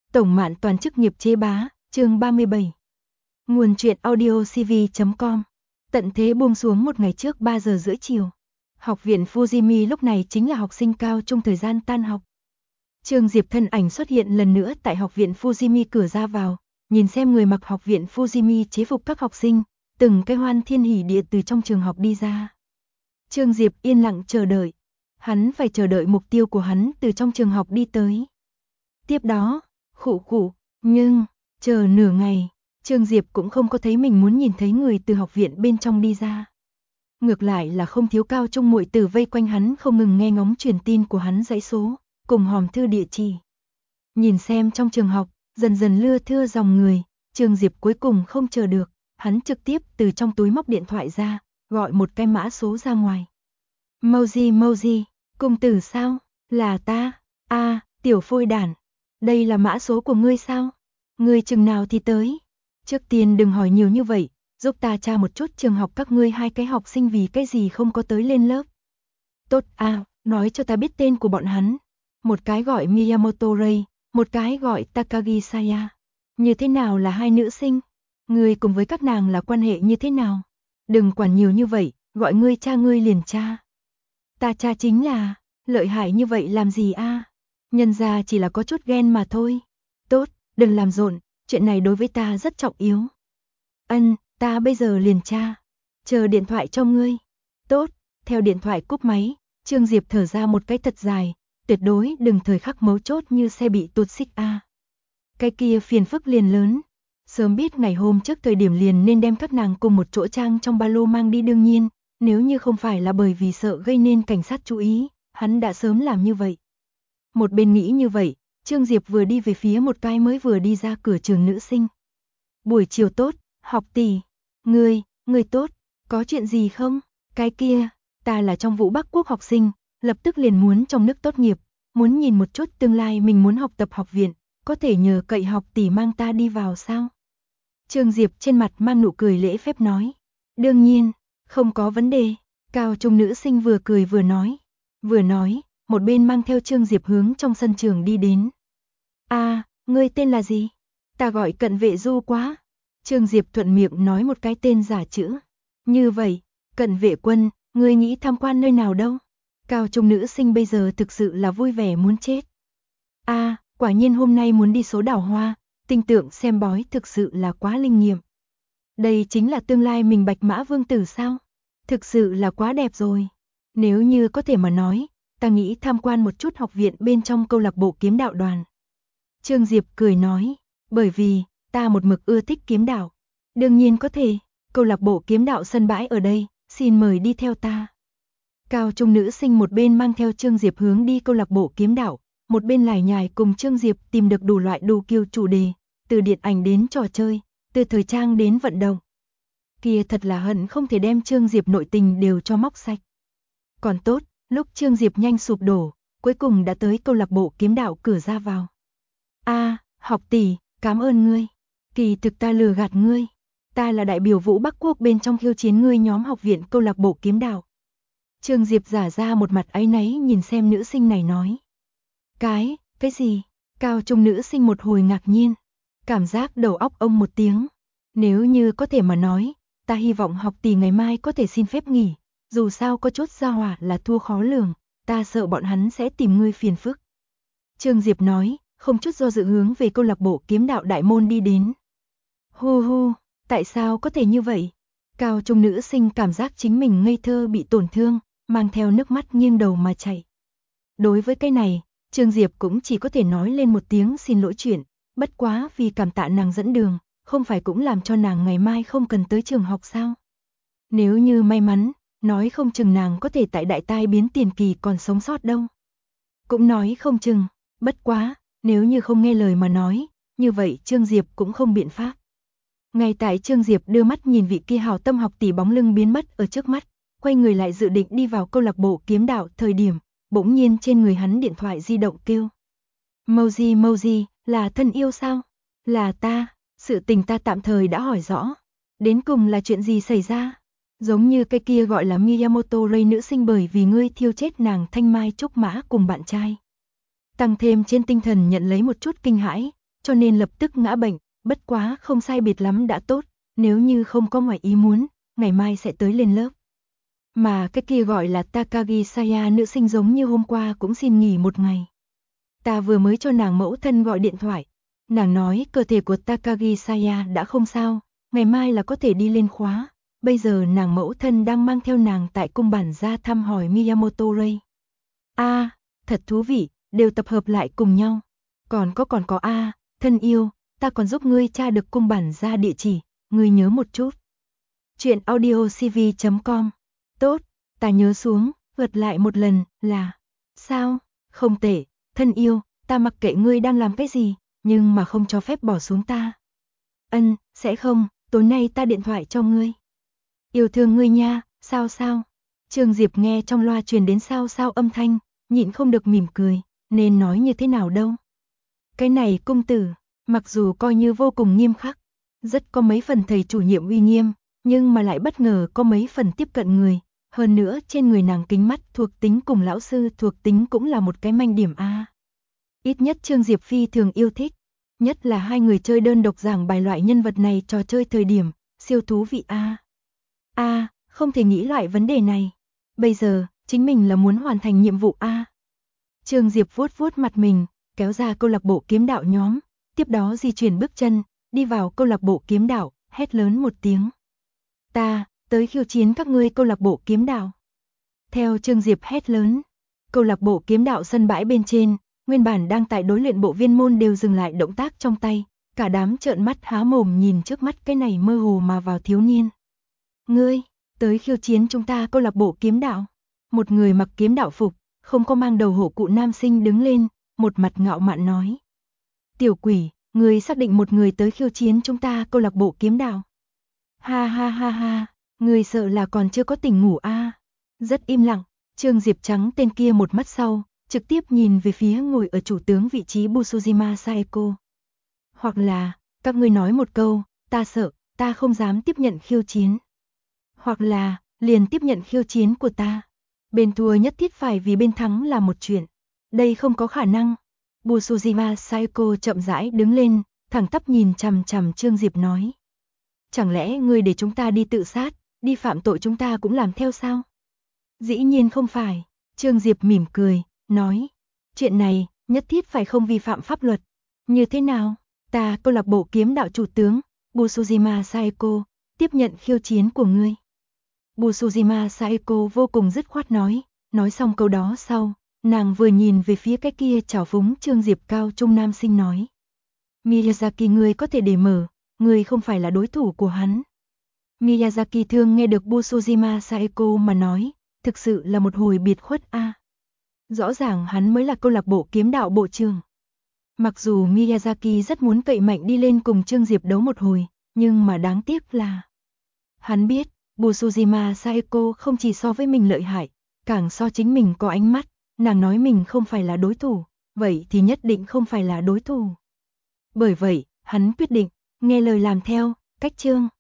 Tổng Mạn Toàn chức nghiệp chế bá, chương 37. Nguồn truyện audiocv.com. Tận thế buông xuống một ngày trước 3 giờ rưỡi chiều. Học viện Fujimi lúc này chính là học sinh cao trung thời gian tan học. Trương Diệp thân ảnh xuất hiện lần nữa tại học viện Fujimi cửa ra vào, nhìn xem người mặc học viện Fujimi chế phục các học sinh, từng cái hoan thiên hỉ địa từ trong trường học đi ra. Trương Diệp yên lặng chờ đợi. Hắn phải chờ đợi mục tiêu của hắn từ trong trường học đi tới. Tiếp đó, nhưng, chờ nửa ngày, Trương Diệp cũng không có thấy mình muốn nhìn thấy người từ học viện bên trong đi ra. Ngược lại là không thiếu cao trung muội tử vây quanh hắn không ngừng nghe ngóng truyền tin của hắn dãy số, cùng hòm thư địa chỉ. Nhìn xem trong trường học, dần dần lưa thưa dòng người, Trương Diệp cuối cùng không chờ được, hắn trực tiếp từ trong túi móc điện thoại ra, gọi một cái mã số ra ngoài. Mouji, cung tử sao? Là ta, tiểu phôi đản. Đây là mã số của ngươi sao? Ngươi chừng nào thì tới? Trước tiên đừng hỏi nhiều như vậy, giúp ta tra một chút trường học các ngươi hai cái học sinh vì cái gì không có tới lên lớp. Tốt nói cho ta biết tên của bọn hắn. Một cái gọi Miyamoto Rei, một cái gọi Takagi Saya. Như thế nào là hai nữ sinh? Ngươi cùng với các nàng là quan hệ như thế nào? Đừng quản nhiều như vậy, gọi ngươi cha ngươi liền cha. Ta cha chính là, lợi hại như vậy làm gì Nhân ra chỉ là có chút ghen mà thôi. Tốt, đừng làm rộn, chuyện này đối với ta rất trọng yếu. Ta bây giờ liền tra. Chờ điện thoại cho ngươi. Tốt, theo điện thoại cúp máy, Trương Diệp thở ra một cái thật dài, tuyệt đối đừng thời khắc mấu chốt như xe bị tuột xích Cái kia phiền phức liền lớn. Sớm biết ngày hôm trước thời điểm liền nên đem các nàng cùng một chỗ trang trong ba lô mang đi đương nhiên, nếu như không phải là bởi vì sợ gây nên cảnh sát chú ý, hắn đã sớm làm như vậy. Một bên nghĩ như vậy, Trương Diệp vừa đi về phía một cái mới vừa đi ra cửa trường nữ sinh. Buổi chiều tốt, học tỷ. Ngươi tốt, có chuyện gì không? Cái kia, ta là trong Vũ Bắc Quốc học sinh, lập tức liền muốn trong nước tốt nghiệp, muốn nhìn một chút tương lai mình muốn học tập học viện, có thể nhờ cậy học tỷ mang ta đi vào sao? Trương Diệp trên mặt mang nụ cười lễ phép nói. Đương nhiên, không có vấn đề. Cao trung nữ sinh vừa cười vừa nói, một bên mang theo Trương Diệp hướng trong sân trường đi đến. Ngươi tên là gì? Ta gọi Cận Vệ Du quá. Trương Diệp thuận miệng nói một cái tên giả chữ. Như vậy, Cận Vệ Quân, ngươi nghĩ tham quan nơi nào đâu? Cao trung nữ sinh bây giờ thực sự là vui vẻ muốn chết. Quả nhiên hôm nay muốn đi số đảo hoa, tinh tượng xem bói thực sự là quá linh nghiệm. Đây chính là tương lai mình Bạch Mã Vương tử sao? Thực sự là quá đẹp rồi. Nếu như có thể mà nói, ta nghĩ tham quan một chút học viện bên trong câu lạc bộ kiếm đạo đoàn. Trương Diệp cười nói, bởi vì, ta một mực ưa thích kiếm đạo. Đương nhiên có thể, câu lạc bộ kiếm đạo sân bãi ở đây, xin mời đi theo ta. Cao trung nữ sinh một bên mang theo Trương Diệp hướng đi câu lạc bộ kiếm đạo, một bên lải nhải cùng Trương Diệp tìm được đủ loại đủ kiểu chủ đề, từ điện ảnh đến trò chơi, từ thời trang đến vận động. Kia thật là hận không thể đem Trương Diệp nội tình đều cho móc sạch. Còn tốt, lúc Trương Diệp nhanh sụp đổ, cuối cùng đã tới câu lạc bộ kiếm đạo cửa ra vào. Học tỷ, cảm ơn ngươi. Kỳ thực ta lừa gạt ngươi. Ta là đại biểu Vũ Bắc Quốc bên trong khiêu chiến ngươi nhóm học viện câu lạc bộ kiếm đạo. Trương Diệp giả ra một mặt áy náy nhìn xem nữ sinh này nói. Cái gì? Cao trung nữ sinh một hồi ngạc nhiên. Cảm giác đầu óc ông một tiếng. Nếu như có thể mà nói, ta hy vọng học tỷ ngày mai có thể xin phép nghỉ. Dù sao có chút gia hỏa là thua khó lường, ta sợ bọn hắn sẽ tìm ngươi phiền phức. Trương Diệp nói, không chút do dự hướng về câu lạc bộ kiếm đạo đại môn đi đến. Tại sao có thể như vậy? Cao trung nữ sinh cảm giác chính mình ngây thơ bị tổn thương, mang theo nước mắt nghiêng đầu mà chạy. Đối với cái này, Trương Diệp cũng chỉ có thể nói lên một tiếng xin lỗi chuyện, bất quá vì cảm tạ nàng dẫn đường, không phải cũng làm cho nàng ngày mai không cần tới trường học sao? Nếu như may mắn, nói không chừng nàng có thể tại đại tai biến tiền kỳ còn sống sót đâu. Cũng nói không chừng, bất quá, nếu như không nghe lời mà nói, như vậy Trương Diệp cũng không biện pháp. Ngay tại Trương Diệp đưa mắt nhìn vị kia hào tâm học tỷ bóng lưng biến mất ở trước mắt, quay người lại dự định đi vào câu lạc bộ kiếm đạo thời điểm, bỗng nhiên trên người hắn điện thoại di động kêu. Mouji, là thân yêu sao? Là ta, sự tình ta tạm thời đã hỏi rõ. Đến cùng là chuyện gì xảy ra? Giống như cái kia gọi là Miyamoto Rei nữ sinh bởi vì ngươi thiêu chết nàng Thanh Mai Trúc Mã cùng bạn trai. Tăng thêm trên tinh thần nhận lấy một chút kinh hãi, cho nên lập tức ngã bệnh, bất quá không sai biệt lắm đã tốt, nếu như không có ngoài ý muốn, ngày mai sẽ tới lên lớp. Mà cái kia gọi là Takagi Saya nữ sinh giống như hôm qua cũng xin nghỉ một ngày. Ta vừa mới cho nàng mẫu thân gọi điện thoại, nàng nói cơ thể của Takagi Saya đã không sao, ngày mai là có thể đi lên khóa. Bây giờ nàng mẫu thân đang mang theo nàng tại cung bản ra thăm hỏi Miyamoto Ray. Thật thú vị, đều tập hợp lại cùng nhau. Còn có thân yêu, ta còn giúp ngươi tra được cung bản ra địa chỉ, ngươi nhớ một chút. Chuyện audiocv.com. Tốt, ta nhớ xuống, vượt lại một lần, là... Sao? Không tệ, thân yêu, ta mặc kệ ngươi đang làm cái gì, nhưng mà không cho phép bỏ xuống ta. Sẽ không, tối nay ta điện thoại cho ngươi. Yêu thương ngươi nha, sao? Trương Diệp nghe trong loa truyền đến sao âm thanh, nhịn không được mỉm cười, nên nói như thế nào đâu. Cái này công tử, mặc dù coi như vô cùng nghiêm khắc, rất có mấy phần thầy chủ nhiệm uy nghiêm, nhưng mà lại bất ngờ có mấy phần tiếp cận người, hơn nữa trên người nàng kính mắt thuộc tính cùng lão sư thuộc tính cũng là một cái manh điểm A. Ít nhất Trương Diệp phi thường yêu thích, nhất là hai người chơi đơn độc giảng bài loại nhân vật này trò chơi thời điểm, siêu thú vị A. Không thể nghĩ loại vấn đề này. Bây giờ, chính mình là muốn hoàn thành nhiệm vụ A. Trương Diệp vuốt mặt mình, kéo ra câu lạc bộ kiếm đạo nhóm, tiếp đó di chuyển bước chân, đi vào câu lạc bộ kiếm đạo, hét lớn một tiếng. Ta, tới khiêu chiến các ngươi câu lạc bộ kiếm đạo. Theo Trương Diệp hét lớn, câu lạc bộ kiếm đạo sân bãi bên trên, nguyên bản đang tại đối luyện bộ viên môn đều dừng lại động tác trong tay, cả đám trợn mắt há mồm nhìn trước mắt cái này mơ hồ mà vào thiếu niên. Ngươi, tới khiêu chiến chúng ta câu lạc bộ kiếm đạo. Một người mặc kiếm đạo phục, không có mang đầu hổ cụ nam sinh đứng lên, một mặt ngạo mạn nói. Tiểu quỷ, ngươi xác định một người tới khiêu chiến chúng ta câu lạc bộ kiếm đạo. Ha, ngươi sợ là còn chưa có tỉnh ngủ a. Rất im lặng, Trương Diệp trắng tên kia một mắt sau, trực tiếp nhìn về phía ngồi ở chủ tướng vị trí Busujima Saeko. Hoặc là, các ngươi nói một câu, ta sợ, ta không dám tiếp nhận khiêu chiến. Hoặc là, liền tiếp nhận khiêu chiến của ta. Bên thua nhất thiết phải vì bên thắng là một chuyện. Đây không có khả năng. Busujima Saeko chậm rãi đứng lên, thẳng tắp nhìn chằm chằm Trương Diệp nói. Chẳng lẽ ngươi để chúng ta đi tự sát, đi phạm tội chúng ta cũng làm theo sao? Dĩ nhiên không phải. Trương Diệp mỉm cười, nói. Chuyện này, nhất thiết phải không vi phạm pháp luật. Như thế nào? Ta câu lạc bộ kiếm đạo chủ tướng, Busujima Saeko, tiếp nhận khiêu chiến của ngươi. Busujima Saeko vô cùng dứt khoát nói xong câu đó sau, nàng vừa nhìn về phía cái kia trào phúng Trương Diệp cao trung nam sinh nói. Miyazaki ngươi có thể để mở, ngươi không phải là đối thủ của hắn. Miyazaki thương nghe được Busujima Saeko mà nói, thực sự là một hồi biệt khuất a. Rõ ràng hắn mới là câu lạc bộ kiếm đạo bộ trưởng. Mặc dù Miyazaki rất muốn cậy mạnh đi lên cùng Trương Diệp đấu một hồi, nhưng mà đáng tiếc là hắn biết, Busujima Saeko không chỉ so với mình lợi hại, càng so chính mình có ánh mắt, nàng nói mình không phải là đối thủ, vậy thì nhất định không phải là đối thủ. Bởi vậy, hắn quyết định, nghe lời làm theo, cách chương.